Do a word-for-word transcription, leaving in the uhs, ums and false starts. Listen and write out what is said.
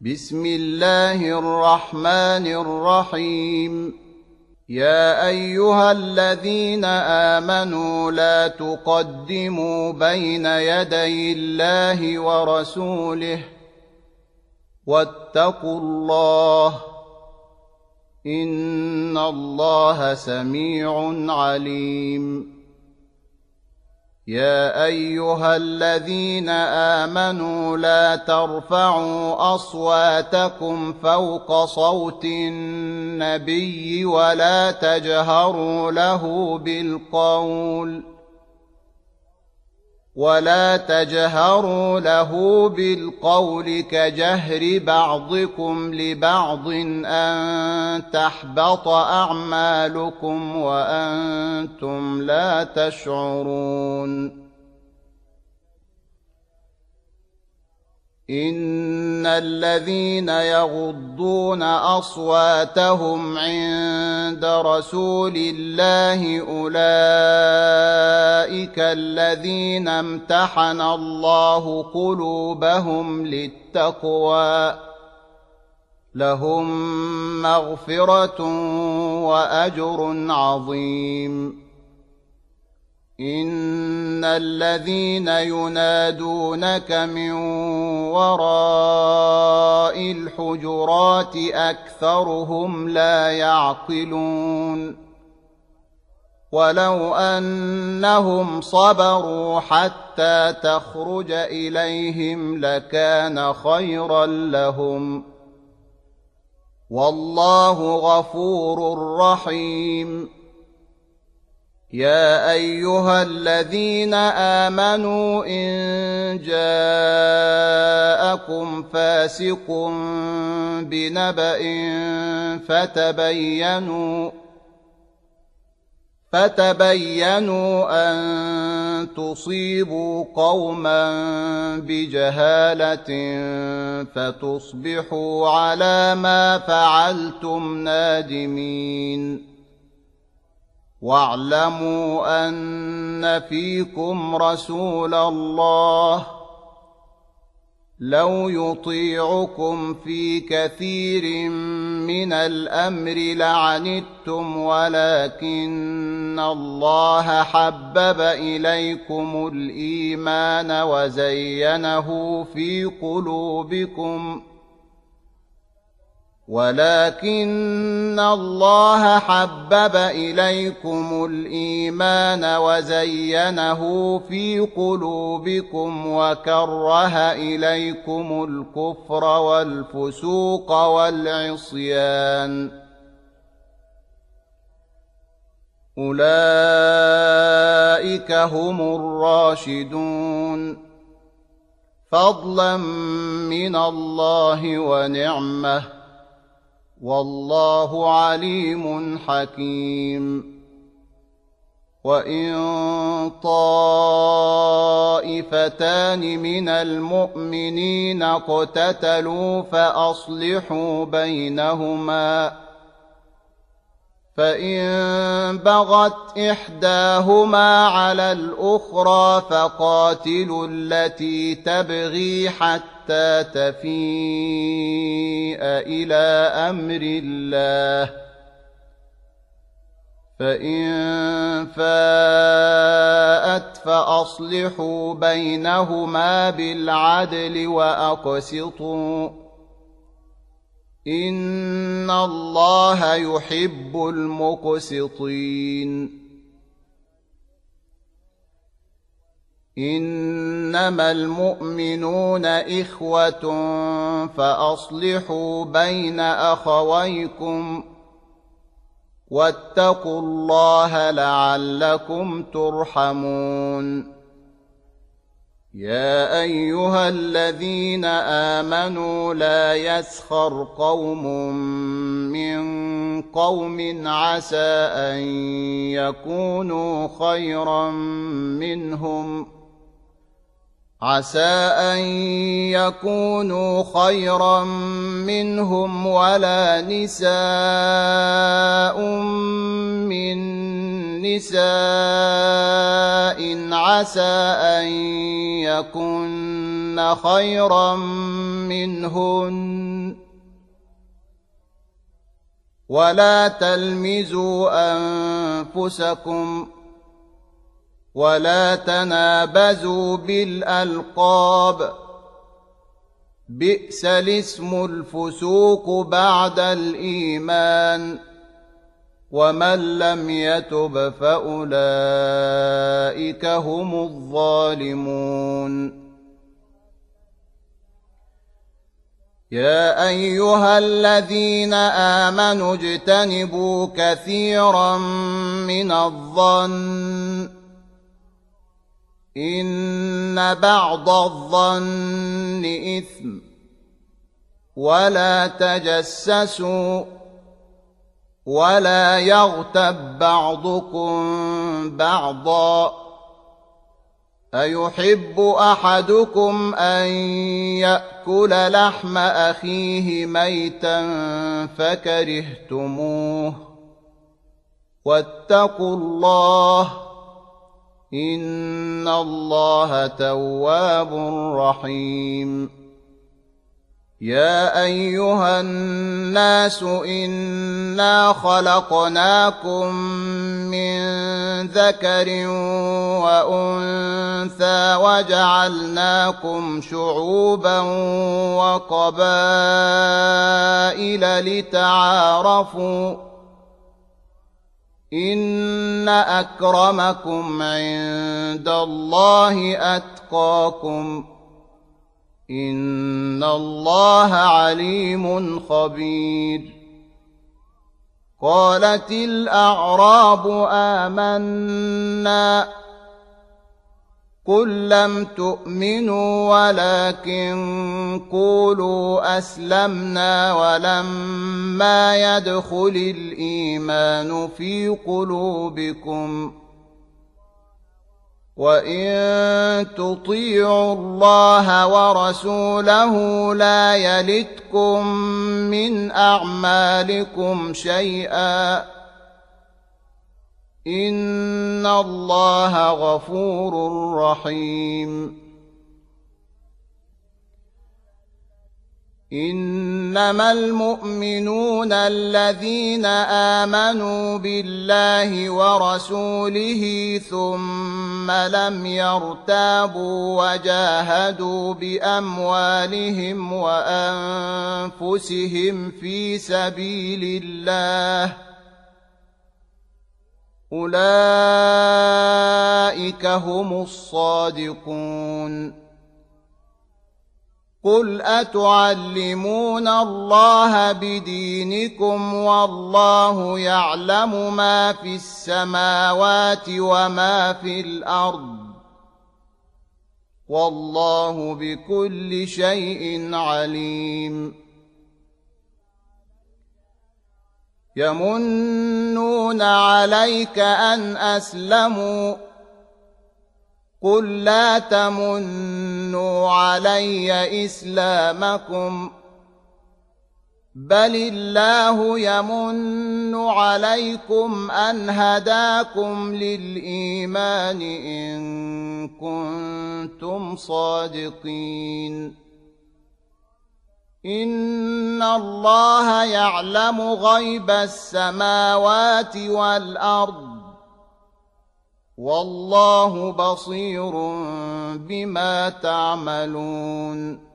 بسم الله الرحمن الرحيم. يا أيها الذين آمنوا لا تقدموا بين يدي الله ورسوله واتقوا الله إن الله سميع عليم. يا أيها الذين آمنوا لا ترفعوا أصواتكم فوق صوت النبي ولا تجهروا له بالقول ولا تجهروا له بالقول كجهر بعضكم لبعض أن تحبط أعمالكم وأنتم لا تشعرون. إن الذين يغضون أصواتهم عند رسول الله أولئك الذين امتحن الله قلوبهم للتقوى لهم مغفرة وأجر عظيم. إن الذين ينادونك من وراء الحجرات أكثرهم لا يعقلون. ولو أنهم صبروا حتى تخرج إليهم لكان خيرا لهم والله غفور رحيم. يا أيها الذين آمنوا إن جاءكم فاسق بنبأ فتبينوا فتبينوا أن تصيبوا قوما بجهالة فتصبحوا على ما فعلتم نادمين. واعلموا أن فيكم رسول الله لو يطيعكم في كثير من الأمر لعنتم ولكن الله حبب إليكم الإيمان وزينه في قلوبكم ولكن الله حبب إليكم الإيمان وزينه في قلوبكم وكره إليكم الكفر والفسوق والعصيان أولئك هم الراشدون فضلا من الله ونعمه والله عليم حكيم. وإن طائفتان من المؤمنين اقتتلوا فأصلحوا بينهما فإن بغت إحداهما على الأخرى فقاتلوا التي تبغي حتى تفيء إلى أمر الله فإن فاءت فأصلحوا بينهما بالعدل وأقسطوا إن الله يحب المقسطين. إنما المؤمنون إخوة فأصلحوا بين أخويكم واتقوا الله لعلكم ترحمون. يا أيها الذين آمنوا لا يسخر قوم من قوم عسى أن يكونوا خيرا منهم عسى أن يكونوا خيرا منهم ولا نساء من نساء عسى أن يكن خيرا منهن ولا تلمزوا أنفسكم ولا تنابزوا بالألقاب بئس الاسم الفسوق بعد الإيمان ومن لم يتب فأولئك هم الظالمون يا أيها الذين آمنوا اجتنبوا كثيرا من الظن إن بعض الظن إثم ولا تجسسوا ولا يغتب بعضكم بعضا أيحب أحدكم أن يأكل لحم أخيه ميتا فكرهتموه واتقوا الله إن الله تواب رحيم يا أيها الناس إنا خلقناكم من ذكر وأنثى وجعلناكم شعوبا وقبائل لتعارفوا إن أكرمكم عند الله أتقاكم إن الله عليم خبير قالت الأعراب آمنا قل لم تؤمنوا ولكن قولوا أسلمنا ولما يدخل الإيمان في قلوبكم وإن تطيعوا الله ورسوله لا يلتكم من أعمالكم شيئا إن الله غفور رحيم إنما المؤمنون الذين آمنوا بالله ورسوله ثم لم يرتابوا وجاهدوا بأموالهم وأنفسهم في سبيل الله أولئك هم الصادقون قل أتعلمون الله بدينكم والله يعلم ما في السماوات وما في الأرض والله بكل شيء عليم يمنون عليك أن أسلموا قل لا تمنوا علي إسلامكم بل الله يمن عليكم أن هداكم للإيمان إن كنتم صادقين إن الله يعلم غيب السماوات والأرض والله بصير بما تعملون